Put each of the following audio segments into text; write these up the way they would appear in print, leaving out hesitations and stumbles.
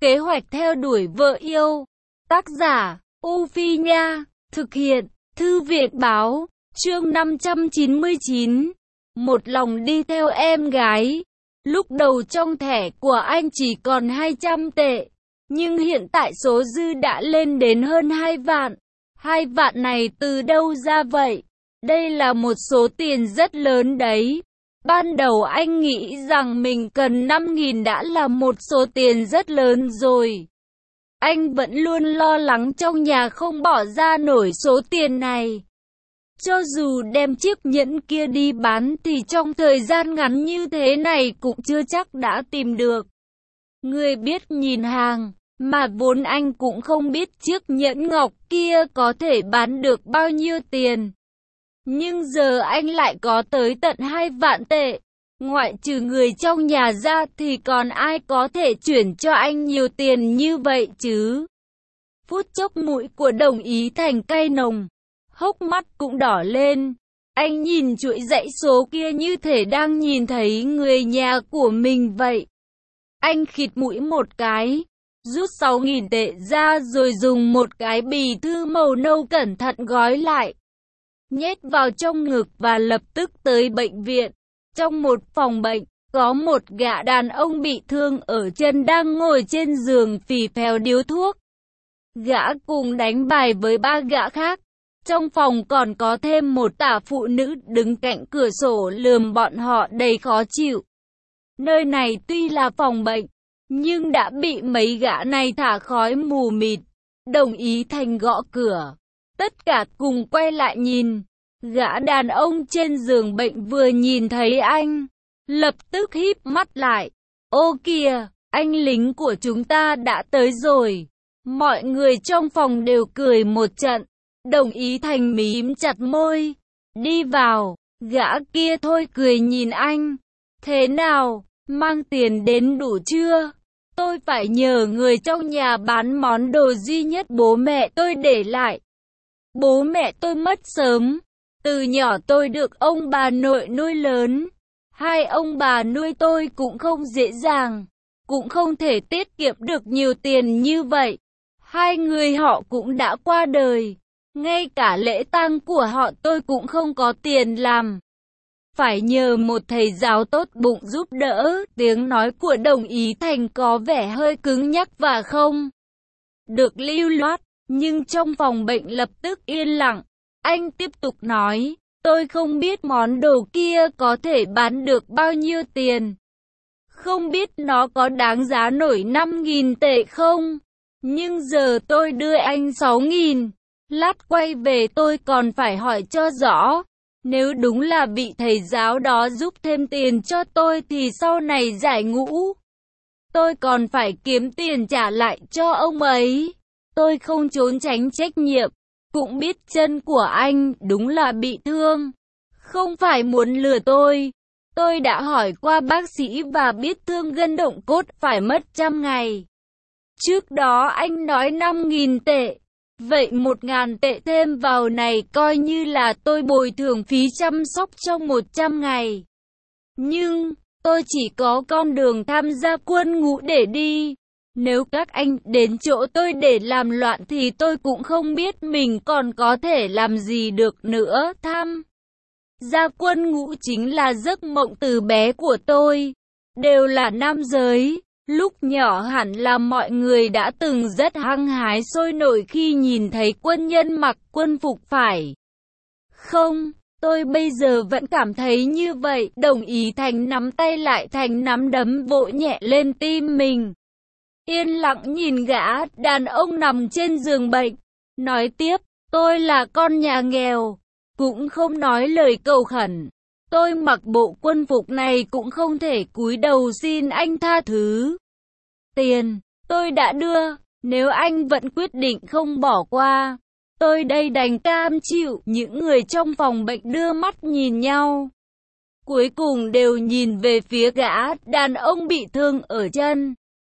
Kế hoạch theo đuổi vợ yêu. Tác giả, U Phi Nha. Thực hiện, Thư viện Báo. Chương 599. Một lòng đi theo em gái. Lúc đầu trong thẻ của anh chỉ còn 200 tệ. Nhưng hiện tại số dư đã lên đến hơn 2 vạn. 2 vạn này từ đâu ra vậy? Đây là một số tiền rất lớn đấy. Ban đầu anh nghĩ rằng mình cần 5.000 đã là một số tiền rất lớn rồi. Anh vẫn luôn lo lắng trong nhà không bỏ ra nổi số tiền này. Cho dù đem chiếc nhẫn kia đi bán thì trong thời gian ngắn như thế này cũng chưa chắc đã tìm được người biết nhìn hàng. Mà vốn anh cũng không biết chiếc nhẫn ngọc kia có thể bán được bao nhiêu tiền. Nhưng giờ anh lại có tới tận 2 vạn tệ. Ngoại trừ người trong nhà ra thì còn ai có thể chuyển cho anh nhiều tiền như vậy chứ? Phút chốc mũi của Đồng Ý Thành cay nồng, hốc mắt cũng đỏ lên. Anh nhìn chuỗi dãy số kia như thể đang nhìn thấy người nhà của mình vậy. Anh khịt mũi một cái, rút 6.000 tệ ra rồi dùng một cái bì thư màu nâu cẩn thận gói lại, nhét vào trong ngực và lập tức tới bệnh viện. Trong một phòng bệnh, có một gã đàn ông bị thương ở chân đang ngồi trên giường phì phèo điếu thuốc. Gã cùng đánh bài với 3 gã khác. Trong phòng còn có thêm một tả phụ nữ đứng cạnh cửa sổ lườm bọn họ đầy khó chịu. Nơi này tuy là phòng bệnh, nhưng đã bị mấy gã này thả khói mù mịt. Đồng Ý Thành gõ cửa. Tất cả cùng quay lại nhìn. Gã đàn ông trên giường bệnh vừa nhìn thấy anh, lập tức híp mắt lại. Ô kìa, anh lính của chúng ta đã tới rồi. Mọi người trong phòng đều cười một trận. Đồng Ý Thành mím chặt môi. Đi vào. Gã kia thôi cười nhìn anh. Thế nào, mang tiền đến đủ chưa? Tôi phải nhờ người trong nhà bán món đồ duy nhất bố mẹ tôi để lại. Bố mẹ tôi mất sớm. Từ nhỏ tôi được ông bà nội nuôi lớn. 2 ông bà nuôi tôi cũng không dễ dàng, cũng không thể tiết kiệm được nhiều tiền như vậy. 2 người họ cũng đã qua đời. Ngay cả lễ tang của họ tôi cũng không có tiền làm. Phải nhờ một thầy giáo tốt bụng giúp đỡ. Tiếng nói của Đồng Ý Thành có vẻ hơi cứng nhắc và không được lưu loát. Nhưng trong phòng bệnh lập tức yên lặng. Anh tiếp tục nói, tôi không biết món đồ kia có thể bán được bao nhiêu tiền. Không biết nó có đáng giá nổi 5.000 tệ không? Nhưng giờ tôi đưa anh 6.000. Lát quay về tôi còn phải hỏi cho rõ. Nếu đúng là vị thầy giáo đó giúp thêm tiền cho tôi thì sau này giải ngũ, tôi còn phải kiếm tiền trả lại cho ông ấy. Tôi không trốn tránh trách nhiệm. Cũng biết chân của anh đúng là bị thương. Không phải muốn lừa tôi. Tôi đã hỏi qua bác sĩ và biết thương gân động cốt phải mất 100 ngày. Trước đó anh nói 5.000 tệ. Vậy 1.000 tệ thêm vào này coi như là tôi bồi thường phí chăm sóc trong 100 ngày. Nhưng, tôi chỉ có con đường tham gia quân ngũ để đi. Nếu các anh đến chỗ tôi để làm loạn thì tôi cũng không biết mình còn có thể làm gì được nữa. Tham gia quân ngũ chính là giấc mộng từ bé của tôi. Đều là nam giới. Lúc nhỏ hẳn là mọi người đã từng rất hăng hái sôi nổi khi nhìn thấy quân nhân mặc quân phục phải không? Tôi bây giờ vẫn cảm thấy như vậy. Đồng Ý Thành nắm tay lại thành nắm đấm vỗ nhẹ lên tim mình. Yên lặng nhìn gã đàn ông nằm trên giường bệnh. Nói tiếp, tôi là con nhà nghèo, cũng không nói lời cầu khẩn. Tôi mặc bộ quân phục này cũng không thể cúi đầu xin anh tha thứ. Tiền, tôi đã đưa, nếu anh vẫn quyết định không bỏ qua, tôi đây đành cam chịu. Những người trong phòng bệnh đưa mắt nhìn nhau. Cuối cùng đều nhìn về phía gã đàn ông bị thương ở chân.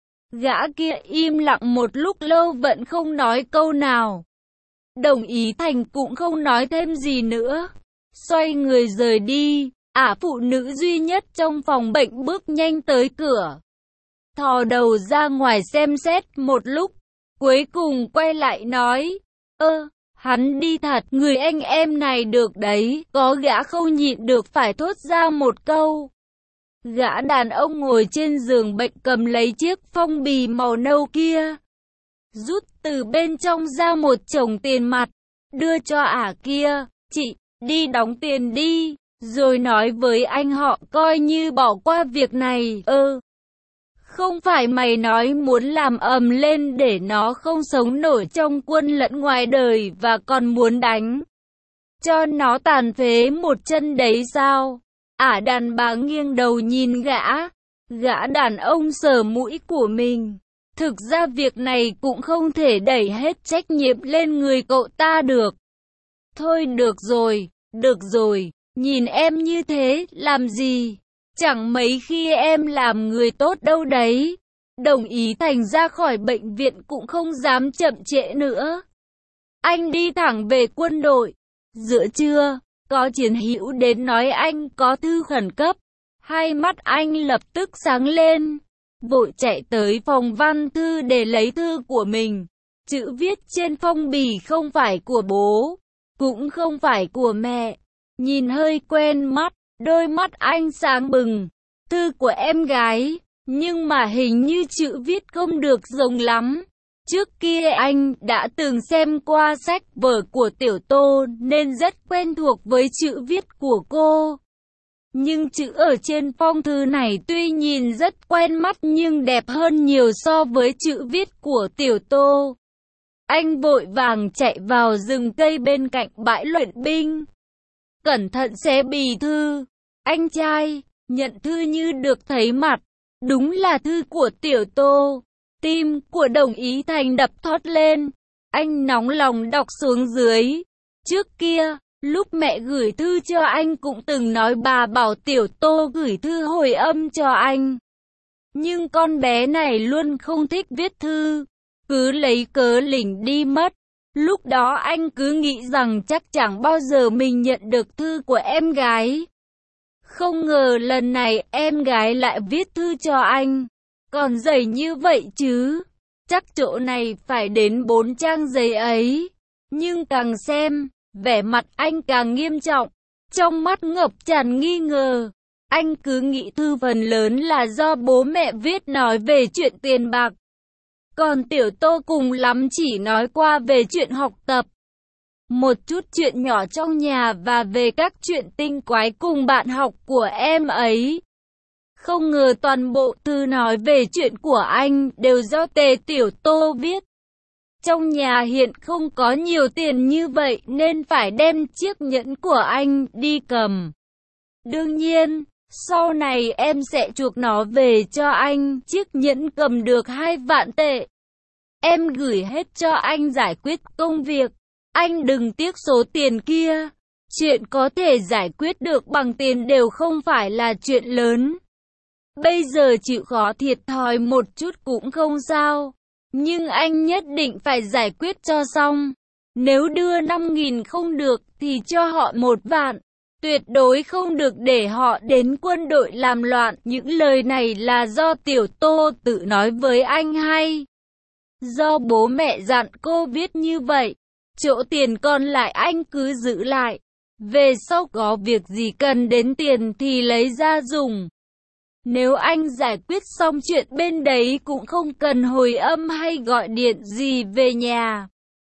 Gã kia im lặng một lúc lâu vẫn không nói câu nào. Đồng Ý Thành cũng không nói thêm gì nữa. Xoay người rời đi. Phụ nữ duy nhất trong phòng bệnh bước nhanh tới cửa. thò đầu ra ngoài xem xét một lúc, cuối cùng quay lại nói, hắn đi thật, người anh em này được đấy, có gã không nhịn được phải thốt ra một câu. Gã đàn ông ngồi trên giường bệnh cầm lấy chiếc phong bì màu nâu kia, rút từ bên trong ra một chồng tiền mặt, đưa cho ả kia, chị, đi đóng tiền đi, rồi nói với anh họ coi như bỏ qua việc này, Không phải mày nói muốn làm ầm lên để nó không sống nổi trong quân lẫn ngoài đời và còn muốn đánh cho nó tàn phế một chân đấy sao? Ả đàn bà nghiêng đầu nhìn gã đàn ông sờ mũi của mình. Thực ra việc này cũng không thể đẩy hết trách nhiệm lên người cậu ta được. Thôi được rồi, nhìn em như thế, làm gì? Chẳng mấy khi em làm người tốt đâu đấy. Đồng ý thành ra khỏi bệnh viện cũng không dám chậm trễ nữa. Anh đi thẳng về quân đội. Giữa trưa, có chiến hữu đến nói anh có thư khẩn cấp. Hai mắt anh lập tức sáng lên, vội chạy tới phòng văn thư để lấy thư của mình. Chữ viết trên phong bì không phải của bố, cũng không phải của mẹ. Nhìn hơi quen mắt, đôi mắt anh sáng bừng. Thư của em gái, nhưng mà hình như chữ viết không được giống lắm. Trước kia anh đã từng xem qua sách vở của Tiểu Tô nên rất quen thuộc với chữ viết của cô. Nhưng chữ ở trên phong thư này tuy nhìn rất quen mắt nhưng đẹp hơn nhiều so với chữ viết của Tiểu Tô. Anh vội vàng chạy vào rừng cây bên cạnh bãi luyện binh. Cẩn thận xé bì thư. Anh trai, nhận thư như được thấy mặt. Đúng là thư của Tiểu Tô. Tim của Đồng Ý Thành đập thót lên. Anh nóng lòng đọc xuống dưới. Trước kia, lúc mẹ gửi thư cho anh cũng từng nói bà bảo Tiểu Tô gửi thư hồi âm cho anh. Nhưng con bé này luôn không thích viết thư, cứ lấy cớ lỉnh đi mất. Lúc đó anh cứ nghĩ rằng chắc chẳng bao giờ mình nhận được thư của em gái. Không ngờ lần này em gái lại viết thư cho anh. Còn dày như vậy chứ. Chắc chỗ này phải đến 4 trang giấy ấy. Nhưng càng xem, vẻ mặt anh càng nghiêm trọng. Trong mắt ngập tràn nghi ngờ. Anh cứ nghĩ thư phần lớn là do bố mẹ viết nói về chuyện tiền bạc. Còn Tiểu Tô cùng lắm chỉ nói qua về chuyện học tập. Một chút chuyện nhỏ trong nhà và về các chuyện tinh quái cùng bạn học của em ấy. Không ngờ toàn bộ thư nói về chuyện của anh đều do Tề Tiểu Tô viết. Trong nhà hiện không có nhiều tiền như vậy nên phải đem chiếc nhẫn của anh đi cầm. Đương nhiên, sau này em sẽ chuộc nó về cho anh. Chiếc nhẫn cầm được 2 vạn tệ. Em gửi hết cho anh giải quyết công việc. Anh đừng tiếc số tiền kia. Chuyện có thể giải quyết được bằng tiền đều không phải là chuyện lớn. Bây giờ chịu khó thiệt thòi một chút cũng không sao. Nhưng anh nhất định phải giải quyết cho xong. Nếu đưa 5.000 không được thì cho họ 1 vạn. Tuyệt đối không được để họ đến quân đội làm loạn. Những lời này là do Tiểu Tô tự nói với anh hay do bố mẹ dặn cô viết như vậy. Chỗ tiền còn lại anh cứ giữ lại. Về sau có việc gì cần đến tiền thì lấy ra dùng. Nếu anh giải quyết xong chuyện bên đấy cũng không cần hồi âm hay gọi điện gì về nhà.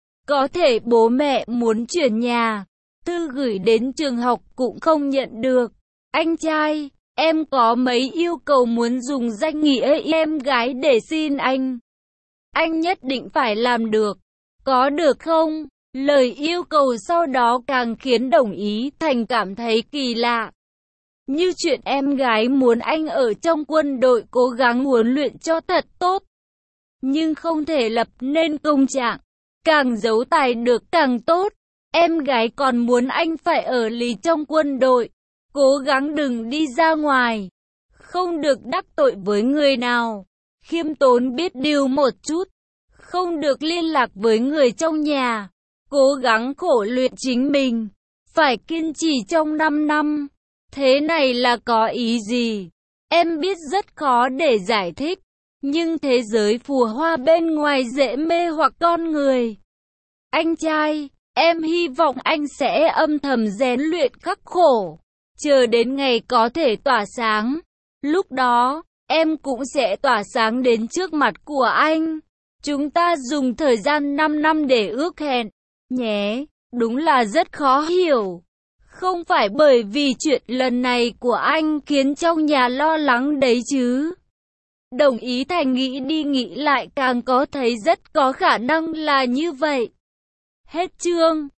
Có thể bố mẹ muốn chuyển nhà, thư gửi đến trường học cũng không nhận được. Anh trai, em có mấy yêu cầu muốn dùng danh nghĩa em gái để xin anh. Anh nhất định phải làm được. Có được không? Lời yêu cầu sau đó càng khiến Đồng Ý Thành cảm thấy kỳ lạ. Như chuyện em gái muốn anh ở trong quân đội cố gắng huấn luyện cho thật tốt. Nhưng không thể lập nên công trạng. Càng giấu tài được càng tốt. Em gái còn muốn anh phải ở lì trong quân đội. Cố gắng đừng đi ra ngoài. Không được đắc tội với người nào. Khiêm tốn biết điều một chút. Không được liên lạc với người trong nhà. Cố gắng khổ luyện chính mình. Phải kiên trì trong 5 năm. Thế này là có ý gì? Em biết rất khó để giải thích. Nhưng thế giới phù hoa bên ngoài dễ mê hoặc con người. Anh trai, em hy vọng anh sẽ âm thầm rèn luyện khắc khổ, chờ đến ngày có thể tỏa sáng. Lúc đó, em cũng sẽ tỏa sáng đến trước mặt của anh. Chúng ta dùng thời gian 5 năm để ước hẹn, nhé. Đúng là rất khó hiểu. Không phải bởi vì chuyện lần này của anh khiến trong nhà lo lắng đấy chứ. Đồng ý Thành nghĩ đi nghĩ lại càng có thấy rất có khả năng là như vậy. Hết chương.